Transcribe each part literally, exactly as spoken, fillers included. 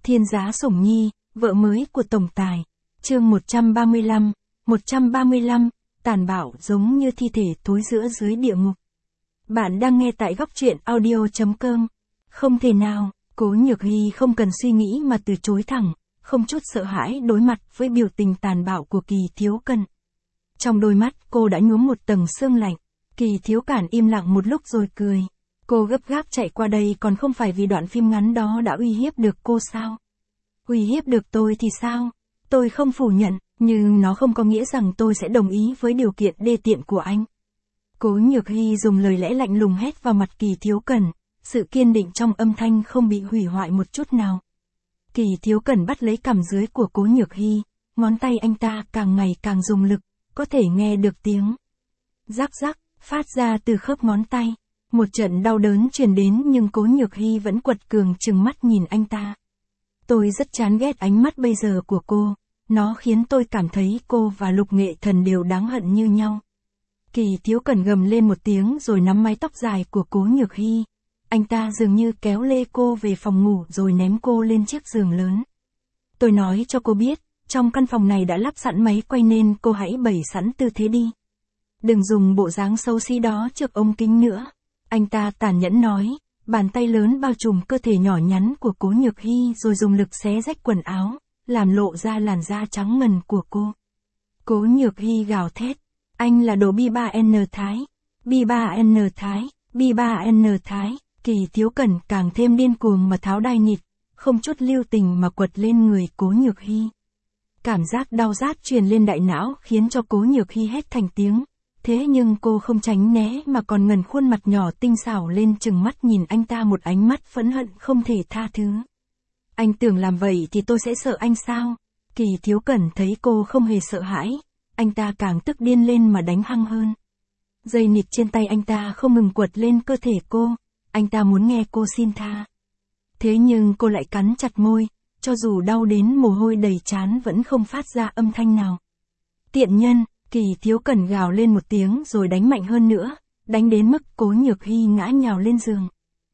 Thiên Giá Sủng Nhi, vợ mới của tổng tài. Chương một trăm ba mươi lăm, một trăm ba mươi lăm, tàn bạo giống như thi thể thối rữa dưới địa ngục. Bạn đang nghe tại góc truyện audio chấm com. Không thể nào, Cố Nhược Hy không cần suy nghĩ mà từ chối thẳng, không chút sợ hãi đối mặt với biểu tình tàn bạo của Kỳ Thiếu Cần. Trong đôi mắt cô đã nhuốm một tầng sương lạnh. Kỳ Thiếu Cản im lặng một lúc rồi cười. Cô gấp gáp chạy qua đây còn không phải vì đoạn phim ngắn đó đã uy hiếp được cô sao? Uy hiếp được tôi thì sao? Tôi không phủ nhận, nhưng nó không có nghĩa rằng tôi sẽ đồng ý với điều kiện đê tiện của anh. Cố Nhược Hy dùng lời lẽ lạnh lùng hét vào mặt Kỳ Thiếu Cẩn, sự kiên định trong âm thanh không bị hủy hoại một chút nào. Kỳ Thiếu Cẩn bắt lấy cằm dưới của Cố Nhược Hy, ngón tay anh ta càng ngày càng dùng lực, có thể nghe được tiếng rắc rắc phát ra từ khớp ngón tay. Một trận đau đớn truyền đến nhưng Cố Nhược Hy vẫn quật cường trừng mắt nhìn anh ta. Tôi rất chán ghét ánh mắt bây giờ của cô, nó khiến tôi cảm thấy cô và Lục Nghệ Thần đều đáng hận như nhau. Kỳ Thiếu Cẩn gầm lên một tiếng rồi nắm mái tóc dài của Cố Nhược Hy. Anh ta dường như kéo lê cô về phòng ngủ rồi ném cô lên chiếc giường lớn. Tôi nói cho cô biết, trong căn phòng này đã lắp sẵn máy quay nên cô hãy bày sẵn tư thế đi. Đừng dùng bộ dáng xấu xí đó trước ống kính nữa. Anh ta tàn nhẫn nói, bàn tay lớn bao trùm cơ thể nhỏ nhắn của Cố Nhược Hy rồi dùng lực xé rách quần áo, làm lộ ra làn da trắng ngần của cô. Cố Nhược Hy gào thét, anh là đồ bi ba en Thái, bi ba en Thái, bi ba en Thái. Kỳ Thiếu Cẩn càng thêm điên cuồng mà tháo đai nịt, không chút lưu tình mà quật lên người Cố Nhược Hy. Cảm giác đau rát truyền lên đại não khiến cho Cố Nhược Hy hét thành tiếng. Thế nhưng cô không tránh né mà còn ngẩng khuôn mặt nhỏ tinh xảo lên trừng mắt nhìn anh ta một ánh mắt phẫn hận không thể tha thứ. Anh tưởng làm vậy thì tôi sẽ sợ anh sao? Kỳ Thiếu Cẩn thấy cô không hề sợ hãi, anh ta càng tức điên lên mà đánh hăng hơn. Dây nịt trên tay anh ta không ngừng quật lên cơ thể cô, anh ta muốn nghe cô xin tha. Thế nhưng cô lại cắn chặt môi, cho dù đau đến mồ hôi đầy trán vẫn không phát ra âm thanh nào. Tiện nhân! Kỳ Thiếu Cẩn gào lên một tiếng rồi đánh mạnh hơn nữa, đánh đến mức Cố Nhược Hy ngã nhào lên giường.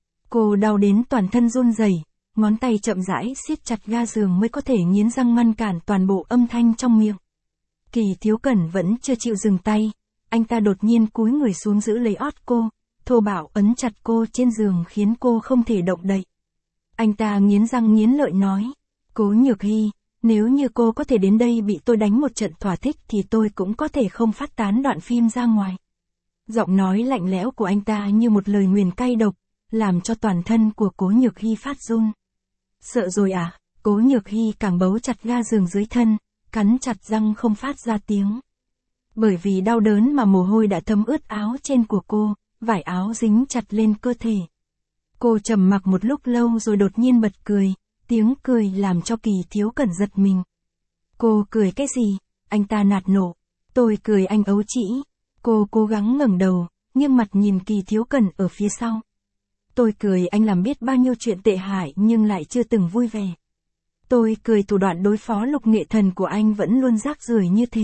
Cô đau đến toàn thân run rẩy, ngón tay chậm rãi siết chặt ga giường mới có thể nghiến răng ngăn cản toàn bộ âm thanh trong miệng. Kỳ Thiếu Cẩn vẫn chưa chịu dừng tay, anh ta đột nhiên cúi người xuống giữ lấy ót cô, thô bạo ấn chặt cô trên giường khiến cô không thể động đậy. Anh ta nghiến răng nghiến lợi nói, Cố Nhược Hy, nếu như cô có thể đến đây bị tôi đánh một trận thỏa thích thì tôi cũng có thể không phát tán đoạn phim ra ngoài. Giọng nói lạnh lẽo của anh ta như một lời nguyền cay độc, làm cho toàn thân của Cố Nhược Hy phát run. Sợ rồi à? Cố Nhược Hy càng bấu chặt ga giường dưới thân, cắn chặt răng không phát ra tiếng. Bởi vì đau đớn mà mồ hôi đã thấm ướt áo trên của cô, vải áo dính chặt lên cơ thể. Cô trầm mặc một lúc lâu rồi đột nhiên bật cười. Tiếng cười làm cho Kỳ Thiếu Cẩn giật mình. Cô cười cái gì? Anh ta nạt nộ. Tôi cười anh ấu trĩ. Cô cố gắng ngẩng đầu, nghiêng mặt nhìn Kỳ Thiếu Cẩn ở phía sau. Tôi cười anh làm biết bao nhiêu chuyện tệ hại nhưng lại chưa từng vui vẻ. Tôi cười thủ đoạn đối phó Lục Nghệ Thần của anh vẫn luôn rác rưởi như thế.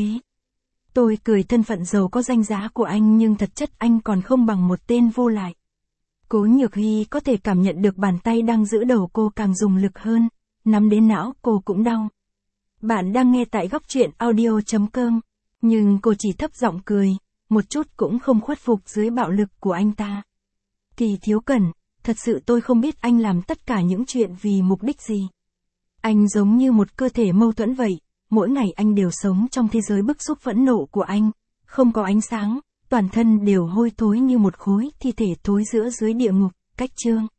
Tôi cười thân phận giàu có danh giá của anh nhưng thật chất anh còn không bằng một tên vô lại. Cố Nhược Hy có thể cảm nhận được bàn tay đang giữ đầu cô càng dùng lực hơn, nắm đến não cô cũng đau. Bạn đang nghe tại góc truyện audio chấm com, nhưng cô chỉ thấp giọng cười, một chút cũng không khuất phục dưới bạo lực của anh ta. Kỳ Thiếu Cẩn, thật sự tôi không biết anh làm tất cả những chuyện vì mục đích gì. Anh giống như một cơ thể mâu thuẫn vậy, mỗi ngày anh đều sống trong thế giới bức xúc phẫn nộ của anh, không có ánh sáng. Toàn thân đều hôi thối như một khối thi thể thối rữa dưới địa ngục. Cách chương